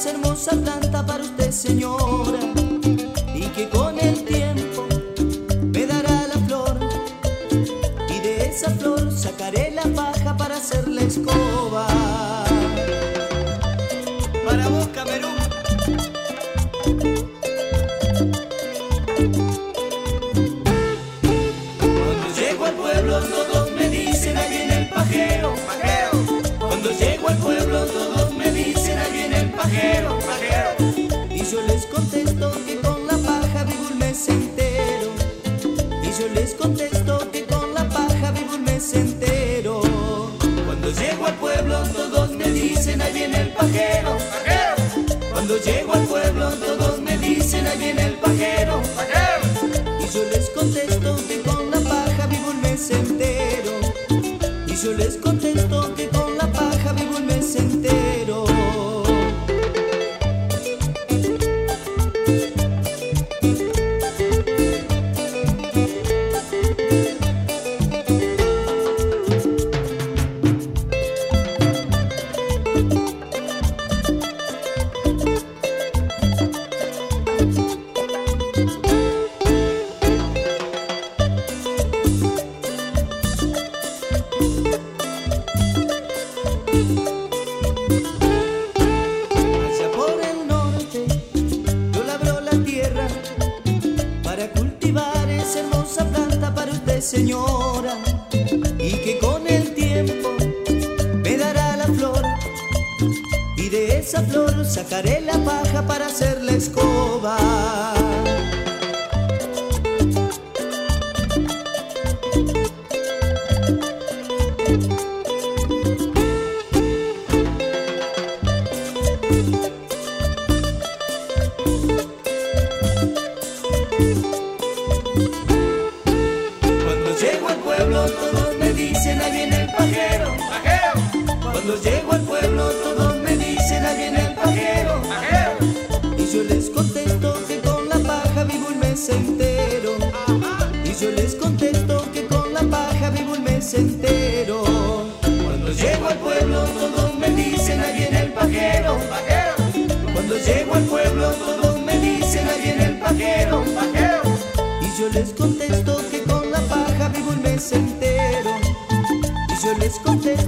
esa hermosa planta para usted, señora, y que con el tiempo me dará la flor, y de esa flor sacaré la paja para hacer la escoba. Para vos, Camerún. Cuando llego al pueblo todos me dicen ahí viene el pajero, pajero. Cuando llego al pueblo todos me dicen ahí viene el pajero, pajero. Y yo les contesto que con la paja vivo un mes entero. Y yo les contesto que con la paja vivo un mes entero. Cuando llego al pueblo todos me dicen ahí viene el pajero, pajero. Cuando llego al pueblo todos me dicen ahí viene el pajero, pajero. Y yo les contesto que con la paja vivo un mes entero. Y yo les contesto que con la paja vivo un mes entero. Allá por el norte yo labro la tierra para cultivar esa hermosa planta para usted, señora, y que con el tiempo me dará la flor, y de esa flor sacaré la paja para hacer la escoba. Cuando llego al pueblo todos me dicen ahí viene el pajero, pajero. Cuando llego al pueblo todos me dicen ahí viene el pajero, pajero. Y yo les contesto que con la paja vivo un mes entero. Y yo les contesto que con la paja vivo un mes entero. Cuando llego al pueblo todos me dicen ahí viene el pajero, pajero. Cuando llego al pueblo todos me dicen ahí viene el pajero, pajero. Y yo les contesto que con la paja vivo un mes entero. Y yo les contesto